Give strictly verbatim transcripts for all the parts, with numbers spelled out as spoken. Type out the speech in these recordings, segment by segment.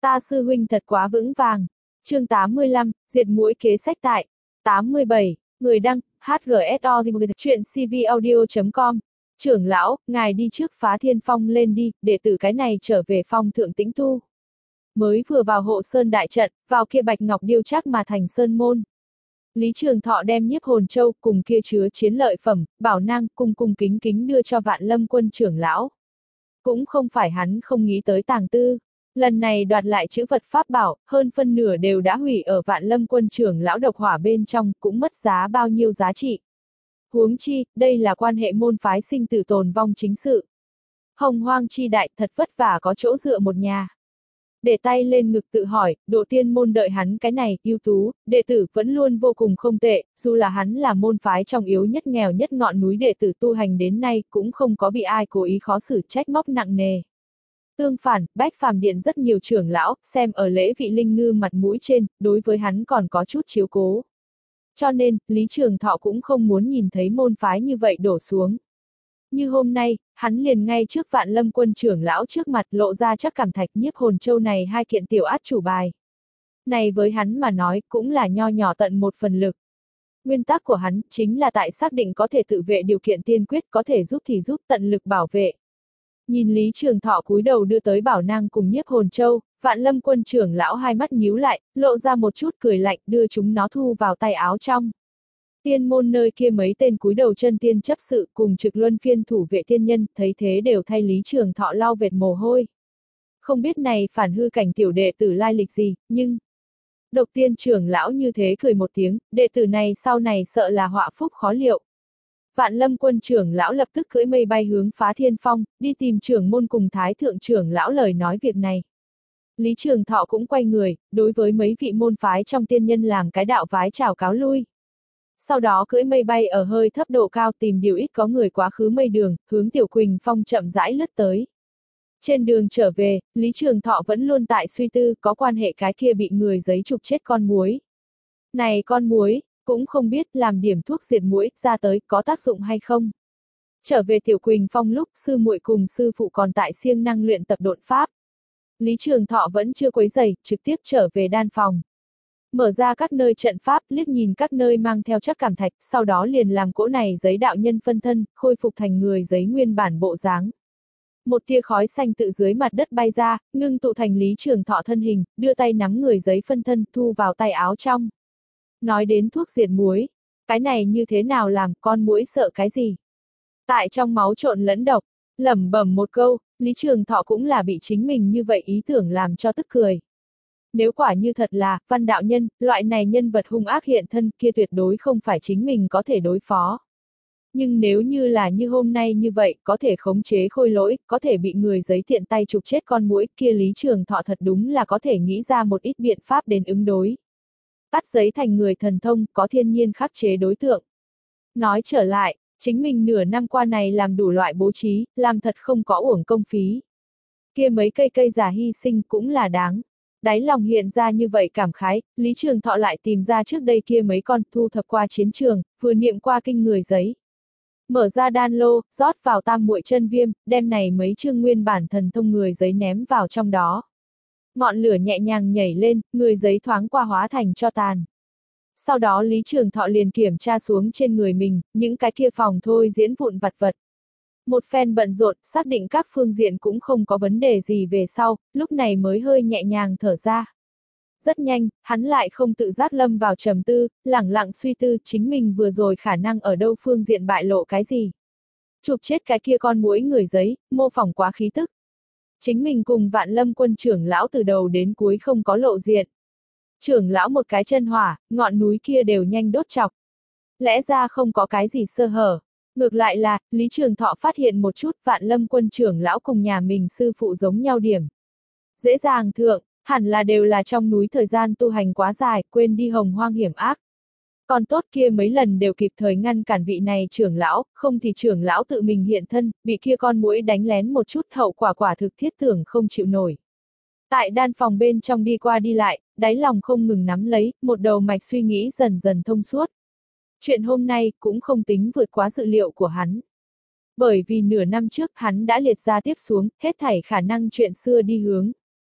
Ta sư huynh thật quá vững vàng. Chương tám mươi lăm, diệt muỗi kế sách tại. tám mươi bảy, người đăng, hát giê ét o chuyện c v audio chấm com. Trưởng lão, ngài đi trước phá thiên phong lên đi, để tử cái này trở về phong thượng tĩnh tu. Mới vừa vào hộ sơn đại trận, vào kia bạch ngọc điêu chắc mà thành sơn môn. Lý Trường Thọ đem nhiếp hồn châu cùng kia chứa chiến lợi phẩm, bảo nang cung cung kính kính đưa cho Vạn Lâm Quân trưởng lão. Cũng không phải hắn không nghĩ tới tàng tư. Lần này đoạt lại chữ vật pháp bảo, hơn phân nửa đều đã hủy ở Vạn Lâm Quân trưởng lão độc hỏa bên trong, cũng mất giá bao nhiêu giá trị. Huống chi, đây là quan hệ môn phái sinh tử tồn vong chính sự. Hồng hoang chi đại thật vất vả có chỗ dựa một nhà. Để tay lên ngực tự hỏi, độ tiên môn đợi hắn cái này, ưu tú, đệ tử vẫn luôn vô cùng không tệ, dù là hắn là môn phái trong yếu nhất nghèo nhất ngọn núi đệ tử tu hành đến nay cũng không có bị ai cố ý khó xử trách móc nặng nề. Tương phản, Bách Phàm Điện rất nhiều trưởng lão, xem ở lễ vị linh ngư mặt mũi trên, đối với hắn còn có chút chiếu cố. Cho nên, Lý Trường Thọ cũng không muốn nhìn thấy môn phái như vậy đổ xuống. Như hôm nay, hắn liền ngay trước Vạn Lâm Quân trưởng lão trước mặt lộ ra chắc cảm thạch nhiếp hồn châu này hai kiện tiểu át chủ bài. Này với hắn mà nói cũng là nho nhỏ tận một phần lực. Nguyên tắc của hắn chính là tại xác định có thể tự vệ điều kiện tiên quyết có thể giúp thì giúp tận lực bảo vệ. Nhìn Lý Trường Thọ cúi đầu đưa tới bảo nang cùng nhiếp hồn châu, Vạn Lâm Quân trưởng lão hai mắt nhíu lại, lộ ra một chút cười lạnh đưa chúng nó thu vào tay áo trong. Tiên môn nơi kia mấy tên cúi đầu chân tiên chấp sự cùng trực luân phiên thủ vệ tiên nhân, thấy thế đều thay Lý Trường Thọ lau vệt mồ hôi. Không biết này phản hư cảnh tiểu đệ tử lai lịch gì, nhưng... Độc tiên trưởng lão như thế cười một tiếng, đệ tử này sau này sợ là họa phúc khó liệu. Vạn Lâm Quân trưởng lão lập tức cưỡi mây bay hướng phá thiên phong, đi tìm trưởng môn cùng thái thượng trưởng lão lời nói việc này. Lý Trường Thọ cũng quay người, đối với mấy vị môn phái trong tiên nhân làm cái đạo vái chào cáo lui. Sau đó cưỡi mây bay ở hơi thấp độ cao tìm điều ít có người quá khứ mây đường, hướng Tiểu Quỳnh Phong chậm rãi lướt tới. Trên đường trở về, Lý Trường Thọ vẫn luôn tại suy tư có quan hệ cái kia bị người giấy trục chết con muối. Này con muối, cũng không biết làm điểm thuốc diệt muỗi ra tới có tác dụng hay không. Trở về Tiểu Quỳnh Phong lúc sư muội cùng sư phụ còn tại siêng năng luyện tập độn pháp. Lý Trường Thọ vẫn chưa quấy rầy, trực tiếp trở về đan phòng. Mở ra các nơi trận pháp, liếc nhìn các nơi mang theo chắc cảm thạch, sau đó liền làm cỗ này giấy đạo nhân phân thân, khôi phục thành người giấy nguyên bản bộ dáng. Một tia khói xanh tự dưới mặt đất bay ra, ngưng tụ thành Lý Trường Thọ thân hình, đưa tay nắm người giấy phân thân, thu vào tay áo trong. Nói đến thuốc diệt muối, cái này như thế nào làm, con muỗi sợ cái gì? Tại trong máu trộn lẫn độc, lẩm bẩm một câu, Lý Trường Thọ cũng là bị chính mình như vậy ý tưởng làm cho tức cười. Nếu quả như thật là, văn đạo nhân, loại này nhân vật hung ác hiện thân kia tuyệt đối không phải chính mình có thể đối phó. Nhưng nếu như là như hôm nay như vậy, có thể khống chế khôi lỗi, có thể bị người giấy tiện tay trục chết con muỗi kia Lý Trường Thọ thật đúng là có thể nghĩ ra một ít biện pháp đến ứng đối. Cắt giấy thành người thần thông, có thiên nhiên khắc chế đối tượng. Nói trở lại, chính mình nửa năm qua này làm đủ loại bố trí, làm thật không có uổng công phí. Kia mấy cây cây giả hy sinh cũng là đáng. Đáy lòng hiện ra như vậy cảm khái, Lý Trường Thọ lại tìm ra trước đây kia mấy con thu thập qua chiến trường, vừa niệm qua kinh người giấy. Mở ra đan lô, rót vào tam muội chân viêm, đem này mấy chương nguyên bản thần thông người giấy ném vào trong đó. Ngọn lửa nhẹ nhàng nhảy lên, người giấy thoáng qua hóa thành tro tàn. Sau đó Lý Trường Thọ liền kiểm tra xuống trên người mình, những cái kia phòng thôi diễn vụn vặt vật. Một phen bận rộn, xác định các phương diện cũng không có vấn đề gì về sau, lúc này mới hơi nhẹ nhàng thở ra. Rất nhanh, hắn lại không tự giác lâm vào trầm tư, lẳng lặng suy tư chính mình vừa rồi khả năng ở đâu phương diện bại lộ cái gì. Chụp chết cái kia con muỗi người giấy, mô phỏng quá khí tức. Chính mình cùng Vạn Lâm Quân trưởng lão từ đầu đến cuối không có lộ diện. Trưởng lão một cái chân hỏa, ngọn núi kia đều nhanh đốt chọc. Lẽ ra không có cái gì sơ hở. Ngược lại là, Lý Trường Thọ phát hiện một chút Vạn Lâm Quân trưởng lão cùng nhà mình sư phụ giống nhau điểm. Dễ dàng thượng, hẳn là đều là trong núi thời gian tu hành quá dài, quên đi hồng hoang hiểm ác. Còn tốt kia mấy lần đều kịp thời ngăn cản vị này trưởng lão, không thì trưởng lão tự mình hiện thân, bị kia con muỗi đánh lén một chút hậu quả quả thực thiết tưởng không chịu nổi. Tại đan phòng bên trong đi qua đi lại, đáy lòng không ngừng nắm lấy, một đầu mạch suy nghĩ dần dần thông suốt. Chuyện hôm nay cũng không tính vượt quá dự liệu của hắn. Bởi vì nửa năm trước hắn đã liệt ra tiếp xuống, hết thảy khả năng chuyện xưa đi hướng.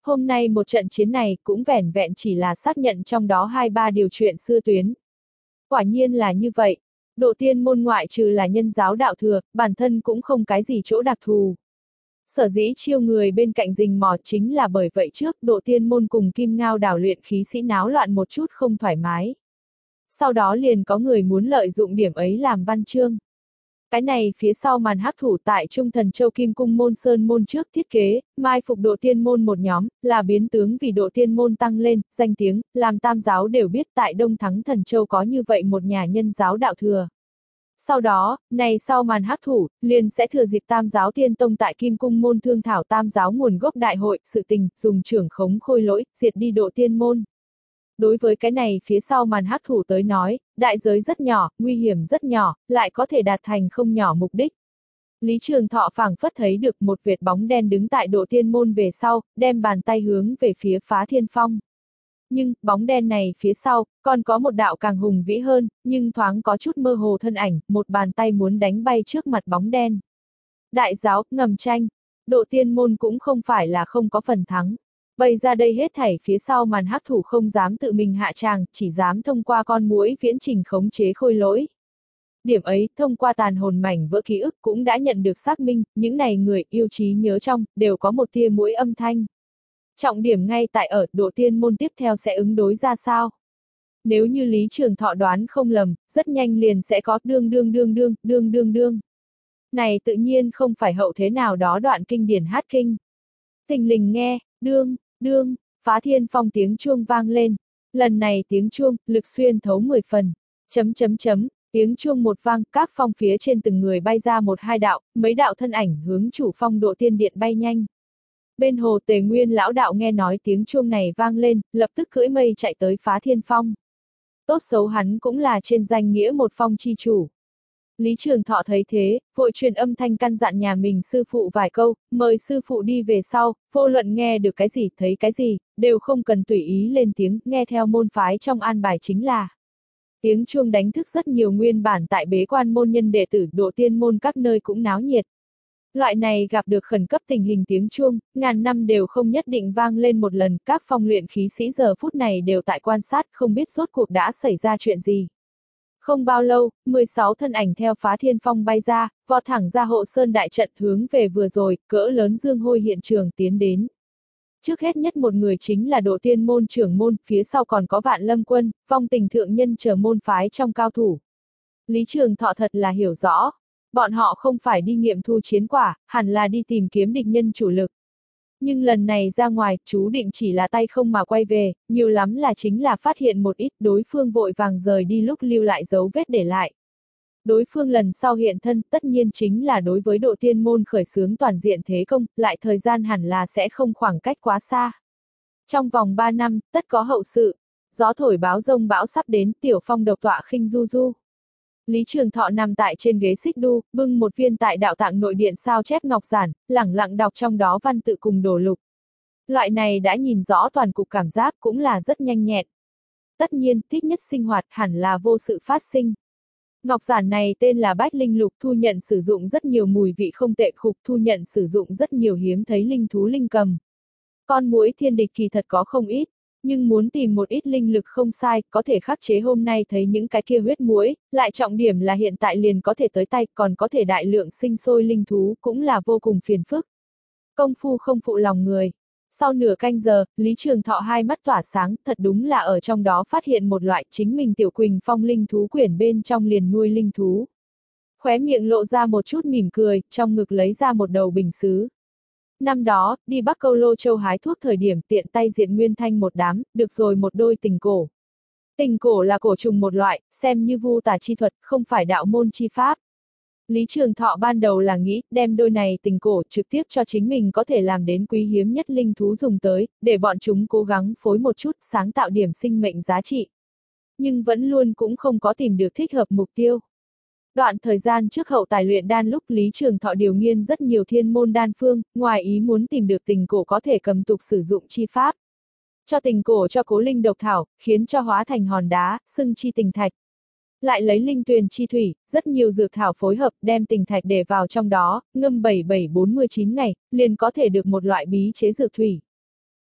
Hôm nay một trận chiến này cũng vẻn vẹn chỉ là xác nhận trong đó hai ba điều chuyện xưa tuyến. Quả nhiên là như vậy. Độ tiên môn ngoại trừ là nhân giáo đạo thừa, bản thân cũng không cái gì chỗ đặc thù. Sở dĩ chiêu người bên cạnh rình mò chính là bởi vậy trước độ tiên môn cùng Kim Ngao đảo luyện khí sĩ náo loạn một chút không thoải mái. Sau đó liền có người muốn lợi dụng điểm ấy làm văn chương. Cái này phía sau màn hắc thủ tại Trung Thần Châu Kim Cung môn sơn môn trước thiết kế, mai phục độ tiên môn một nhóm, là biến tướng vì độ tiên môn tăng lên, danh tiếng, làm tam giáo đều biết tại Đông Thắng Thần Châu có như vậy một nhà nhân giáo đạo thừa. Sau đó, này sau màn hắc thủ, liền sẽ thừa dịp tam giáo tiên tông tại Kim Cung môn thương thảo tam giáo nguồn gốc đại hội, sự tình, dùng trưởng khống khôi lỗi, diệt đi độ tiên môn. Đối với cái này phía sau màn hắc thủ tới nói, đại giới rất nhỏ, nguy hiểm rất nhỏ, lại có thể đạt thành không nhỏ mục đích. Lý Trường Thọ phảng phất thấy được một vệt bóng đen đứng tại độ tiên môn về sau, đem bàn tay hướng về phía Phá Thiên Phong. Nhưng, bóng đen này phía sau, còn có một đạo càng hùng vĩ hơn, nhưng thoáng có chút mơ hồ thân ảnh, một bàn tay muốn đánh bay trước mặt bóng đen. Đại giáo, ngầm tranh, độ tiên môn cũng không phải là không có phần thắng. Bày ra đây hết thảy phía sau màn hắc thủ không dám tự mình hạ tràng, chỉ dám thông qua con muỗi viễn trình khống chế khôi lỗi. Điểm ấy, thông qua tàn hồn mảnh vỡ ký ức cũng đã nhận được xác minh, những này người yêu trí nhớ trong, đều có một tia muỗi âm thanh. Trọng điểm ngay tại ở, độ tiên môn tiếp theo sẽ ứng đối ra sao? Nếu như Lý Trường Thọ đoán không lầm, rất nhanh liền sẽ có đương đương đương đương, đương đương đương. Này tự nhiên không phải hậu thế nào đó đoạn kinh điển hát kinh. Thình lình nghe, đương, đương, Phá Thiên Phong tiếng chuông vang lên. Lần này tiếng chuông, lực xuyên thấu mười phần. Chấm chấm chấm, tiếng chuông một vang, các phong phía trên từng người bay ra một hai đạo, mấy đạo thân ảnh hướng chủ phong độ tiên điện bay nhanh. Bên hồ Tề Nguyên lão đạo nghe nói tiếng chuông này vang lên, lập tức cưỡi mây chạy tới Phá Thiên Phong. Tốt xấu hắn cũng là trên danh nghĩa một phong chi chủ. Lý Trường Thọ thấy thế, vội truyền âm thanh căn dặn nhà mình sư phụ vài câu, mời sư phụ đi về sau, vô luận nghe được cái gì, thấy cái gì, đều không cần tùy ý lên tiếng, nghe theo môn phái trong an bài chính là. Tiếng chuông đánh thức rất nhiều nguyên bản tại bế quan môn nhân đệ tử độ tiên môn các nơi cũng náo nhiệt. Loại này gặp được khẩn cấp tình hình tiếng chuông, ngàn năm đều không nhất định vang lên một lần, các phong luyện khí sĩ giờ phút này đều tại quan sát, không biết rốt cuộc đã xảy ra chuyện gì. Không bao lâu, mười sáu thân ảnh theo Phá Thiên Phong bay ra, vọt thẳng ra hộ sơn đại trận hướng về vừa rồi, cỡ lớn dương hôi hiện trường tiến đến. Trước hết nhất một người chính là độ tiên môn trưởng môn, phía sau còn có Vạn Lâm Quân, Vong Tình thượng nhân chờ môn phái trong cao thủ. Lý Trường Thọ thật là hiểu rõ. Bọn họ không phải đi nghiệm thu chiến quả, hẳn là đi tìm kiếm địch nhân chủ lực. Nhưng lần này ra ngoài, chú định chỉ là tay không mà quay về, nhiều lắm là chính là phát hiện một ít đối phương vội vàng rời đi lúc lưu lại dấu vết để lại. Đối phương lần sau hiện thân tất nhiên chính là đối với độ tiên môn khởi xướng toàn diện thế công, lại thời gian hẳn là sẽ không khoảng cách quá xa. Trong vòng ba năm, tất có hậu sự. Gió thổi báo rông bão sắp đến, tiểu phong độc tọa khinh du du. Lý Trường Thọ nằm tại trên ghế xích đu, bưng một viên tại đạo tạng nội điện sao chép ngọc giản, lẳng lặng đọc trong đó văn tự cùng đồ lục. Loại này đã nhìn rõ toàn cục cảm giác cũng là rất nhanh nhẹn. Tất nhiên, thích nhất sinh hoạt hẳn là vô sự phát sinh. Ngọc giản này tên là Bách Linh Lục, thu nhận sử dụng rất nhiều mùi vị không tệ, khục thu nhận sử dụng rất nhiều hiếm thấy linh thú linh cầm. Con muỗi thiên địch kỳ thật có không ít. Nhưng muốn tìm một ít linh lực không sai, có thể khắc chế hôm nay thấy những cái kia huyết muỗi, lại trọng điểm là hiện tại liền có thể tới tay, còn có thể đại lượng sinh sôi linh thú, cũng là vô cùng phiền phức. Công phu không phụ lòng người. Sau nửa canh giờ, Lý Trường Thọ hai mắt tỏa sáng, thật đúng là ở trong đó phát hiện một loại chính mình tiểu Quỳnh Phong linh thú quyển bên trong liền nuôi linh thú. Khóe miệng lộ ra một chút mỉm cười, trong ngực lấy ra một đầu bình sứ. Năm đó, đi Bắc Câu Lô Châu hái thuốc thời điểm tiện tay diệt nguyên thanh một đám, được rồi một đôi tình cổ. Tình cổ là cổ trùng một loại, xem như vu tà chi thuật, không phải đạo môn chi pháp. Lý Trường Thọ ban đầu là nghĩ, đem đôi này tình cổ trực tiếp cho chính mình có thể làm đến quý hiếm nhất linh thú dùng tới, để bọn chúng cố gắng phối một chút, sáng tạo điểm sinh mệnh giá trị. Nhưng vẫn luôn cũng không có tìm được thích hợp mục tiêu. Đoạn thời gian trước hậu tài luyện đan lúc Lý Trường Thọ điều nghiên rất nhiều thiên môn đan phương, ngoài ý muốn tìm được tình cổ có thể cầm tục sử dụng chi pháp. Cho tình cổ cho cố linh độc thảo, khiến cho hóa thành hòn đá, xưng chi tình thạch. Lại lấy linh tuyền chi thủy, rất nhiều dược thảo phối hợp đem tình thạch để vào trong đó, ngâm bảy bảy bốn mươi chín ngày, liền có thể được một loại bí chế dược thủy.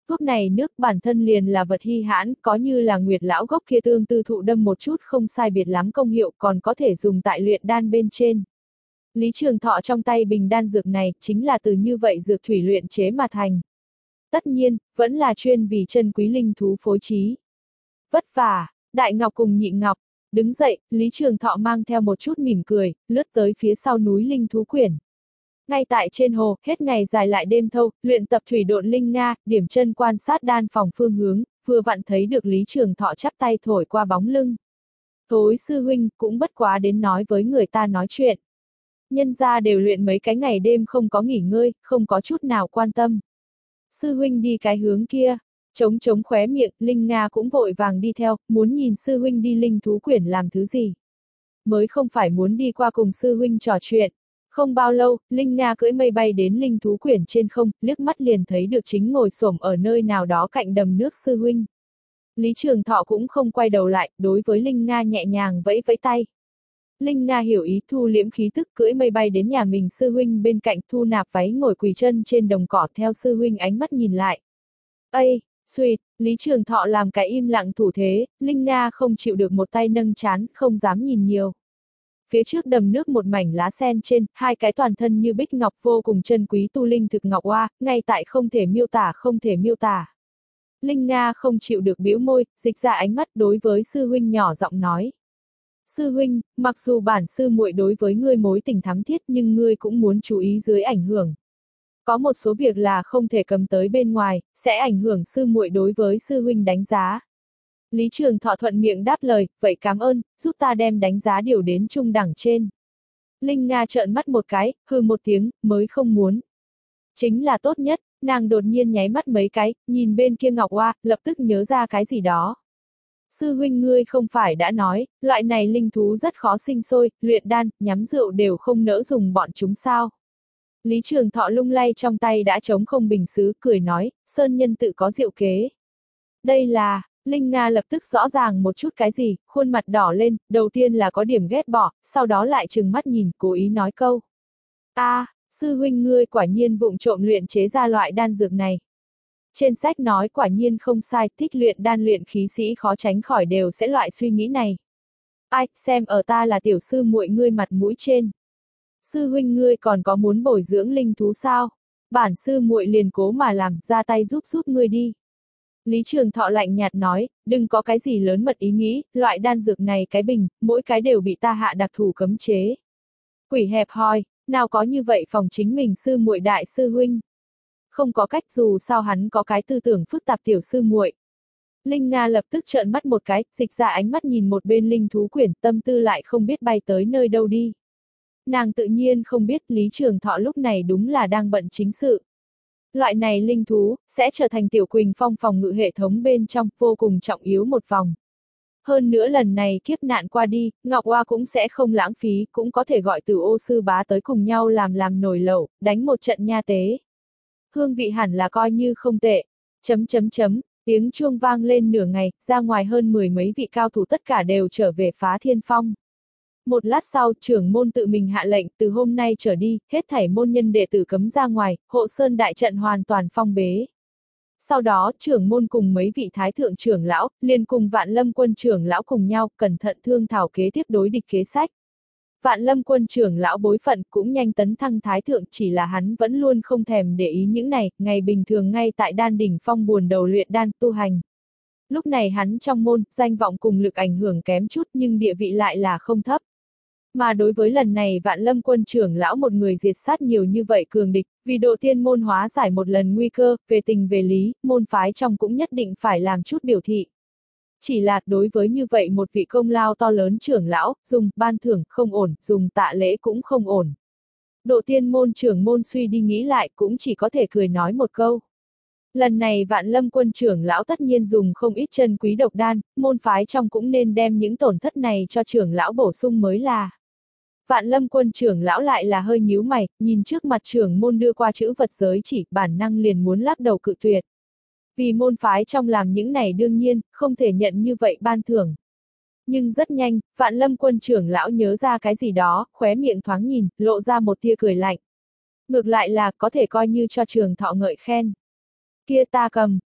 Thuốc này nước bản thân liền là vật hy hãn, có như là Nguyệt lão gốc kia tương tư thụ đâm một chút không sai biệt lắm công hiệu, còn có thể dùng tại luyện đan bên trên. Lý Trường Thọ trong tay bình đan dược này, chính là từ như vậy dược thủy luyện chế mà thành. Tất nhiên, vẫn là chuyên vì chân quý linh thú phối trí. Vất vả, Đại Ngọc cùng Nhị Ngọc. Đứng dậy, Lý Trường Thọ mang theo một chút mỉm cười, lướt tới phía sau núi linh thú quyển. Ngay tại trên hồ, hết ngày dài lại đêm thâu, luyện tập thủy độn linh nga, điểm chân quan sát đan phòng phương hướng, vừa vặn thấy được Lý Trường Thọ chắp tay thổi qua bóng lưng. Thối sư huynh, cũng bất quá đến nói với người ta nói chuyện. Nhân gia đều luyện mấy cái ngày đêm không có nghỉ ngơi, không có chút nào quan tâm. Sư huynh đi cái hướng kia, chống chống khóe miệng, Linh Nga cũng vội vàng đi theo, muốn nhìn sư huynh đi linh thú quyển làm thứ gì. Mới không phải muốn đi qua cùng sư huynh trò chuyện. Không bao lâu, Linh Nga cưỡi mây bay đến linh thú quyển trên không, liếc mắt liền thấy được chính ngồi xổm ở nơi nào đó cạnh đầm nước sư huynh. Lý Trường Thọ cũng không quay đầu lại, đối với Linh Nga nhẹ nhàng vẫy vẫy tay. Linh Nga hiểu ý thu liễm khí tức cưỡi mây bay đến nhà mình sư huynh bên cạnh thu nạp váy ngồi quỳ chân trên đồng cỏ theo sư huynh ánh mắt nhìn lại. Ây, suýt, Lý Trường Thọ làm cái im lặng thủ thế, Linh Nga không chịu được một tay nâng chán, không dám nhìn nhiều. Phía trước đầm nước một mảnh lá sen trên, hai cái toàn thân như bích ngọc vô cùng chân quý tu linh thực ngọc oa, ngay tại không thể miêu tả không thể miêu tả. Linh Nga không chịu được bĩu môi, dịch ra ánh mắt đối với sư huynh nhỏ giọng nói. Sư huynh, mặc dù bản sư muội đối với ngươi mối tình thắm thiết nhưng ngươi cũng muốn chú ý dưới ảnh hưởng. Có một số việc là không thể cầm tới bên ngoài, sẽ ảnh hưởng sư muội đối với sư huynh đánh giá. Lý Trường Thọ thuận miệng đáp lời, vậy cảm ơn, giúp ta đem đánh giá điều đến trung đẳng trên. Linh Nga trợn mắt một cái, hừ một tiếng, mới không muốn. Chính là tốt nhất, nàng đột nhiên nháy mắt mấy cái, nhìn bên kia Ngọc Oa, lập tức nhớ ra cái gì đó. Sư huynh ngươi không phải đã nói, loại này linh thú rất khó sinh sôi, luyện đan, nhắm rượu đều không nỡ dùng bọn chúng sao. Lý Trường Thọ lung lay trong tay đã trống không bình sứ, cười nói, sơn nhân tự có diệu kế. Đây là, Linh Nga lập tức rõ ràng một chút cái gì, khuôn mặt đỏ lên, đầu tiên là có điểm ghét bỏ, sau đó lại trừng mắt nhìn, cố ý nói câu. A, à, sư huynh ngươi quả nhiên vụng trộm luyện chế ra loại đan dược này. Trên sách nói quả nhiên không sai, thích luyện đan luyện khí sĩ khó tránh khỏi đều sẽ loại suy nghĩ này. Ai, xem ở ta là tiểu sư muội ngươi mặt mũi trên. Sư huynh ngươi còn có muốn bồi dưỡng linh thú sao? Bản sư muội liền cố mà làm, ra tay giúp giúp ngươi đi. Lý Trường Thọ lạnh nhạt nói, đừng có cái gì lớn mật ý nghĩ, loại đan dược này cái bình, mỗi cái đều bị ta hạ đặc thủ cấm chế. Quỷ hẹp hòi, nào có như vậy phòng chính mình sư muội đại sư huynh. Không có cách dù sao hắn có cái tư tưởng phức tạp tiểu sư muội. Linh Nga lập tức trợn mắt một cái, dịch ra ánh mắt nhìn một bên linh thú quyển, tâm tư lại không biết bay tới nơi đâu đi. Nàng tự nhiên không biết Lý Trường Thọ lúc này đúng là đang bận chính sự. Loại này linh thú, sẽ trở thành tiểu Quỳnh Phong phòng ngự hệ thống bên trong, vô cùng trọng yếu một vòng. Hơn nữa lần này kiếp nạn qua đi, Ngọc Oa cũng sẽ không lãng phí, cũng có thể gọi Từ Ô sư bá tới cùng nhau làm làm nồi lẩu, đánh một trận nha tế. Hương vị hẳn là coi như không tệ. Chấm chấm chấm, tiếng chuông vang lên nửa ngày, ra ngoài hơn mười mấy vị cao thủ tất cả đều trở về Phá Thiên Phong. Một lát sau, trưởng môn tự mình hạ lệnh, từ hôm nay trở đi, hết thảy môn nhân đệ tử cấm ra ngoài, hộ sơn đại trận hoàn toàn phong bế. Sau đó, trưởng môn cùng mấy vị thái thượng trưởng lão, liền cùng Vạn Lâm quân trưởng lão cùng nhau, cẩn thận thương thảo kế tiếp đối địch kế sách. Vạn Lâm quân trưởng lão bối phận cũng nhanh tấn thăng thái thượng, chỉ là hắn vẫn luôn không thèm để ý những này, ngày bình thường ngay tại đan đỉnh phong buồn đầu luyện đan tu hành. Lúc này hắn trong môn, danh vọng cùng lực ảnh hưởng kém chút nhưng địa vị lại là không thấp. Mà đối với lần này Vạn Lâm quân trưởng lão một người diệt sát nhiều như vậy cường địch, vì độ tiên môn hóa giải một lần nguy cơ, về tình về lý, môn phái trong cũng nhất định phải làm chút biểu thị. Chỉ là đối với như vậy một vị công lao to lớn trưởng lão, dùng ban thưởng không ổn, dùng tạ lễ cũng không ổn. Độ tiên môn trưởng môn suy đi nghĩ lại cũng chỉ có thể cười nói một câu. Lần này Vạn Lâm quân trưởng lão tất nhiên dùng không ít chân quý độc đan, môn phái trong cũng nên đem những tổn thất này cho trưởng lão bổ sung mới là. Vạn Lâm quân trưởng lão lại là hơi nhíu mày, nhìn trước mặt trưởng môn đưa qua chữ vật giới chỉ, bản năng liền muốn lắc đầu cự tuyệt. Vì môn phái trong làm những này đương nhiên, không thể nhận như vậy ban thưởng. Nhưng rất nhanh, Vạn Lâm quân trưởng lão nhớ ra cái gì đó, khóe miệng thoáng nhìn, lộ ra một tia cười lạnh. Ngược lại là, có thể coi như cho Trường Thọ ngợi khen. Kia ta cầm,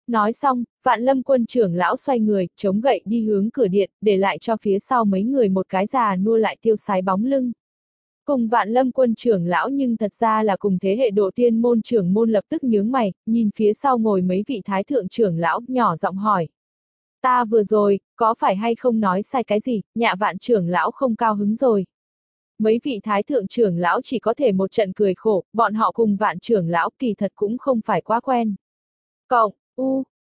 Nói xong, Vạn Lâm Quân trưởng lão xoay người, chống gậy đi hướng cửa điện, để lại cho phía sau mấy người một cái già nua lại tiêu sái bóng lưng. Cùng Vạn Lâm Quân trưởng lão nhưng thật ra là cùng thế hệ độ tiên môn trưởng môn lập tức nhướng mày, nhìn phía sau ngồi mấy vị thái thượng trưởng lão, nhỏ giọng hỏi. Ta vừa rồi, có phải hay không nói sai cái gì, Nhạ Vạn trưởng lão không cao hứng rồi. Mấy vị thái thượng trưởng lão chỉ có thể một trận cười khổ, bọn họ cùng Vạn trưởng lão kỳ thật cũng không phải quá quen. Cộng, u,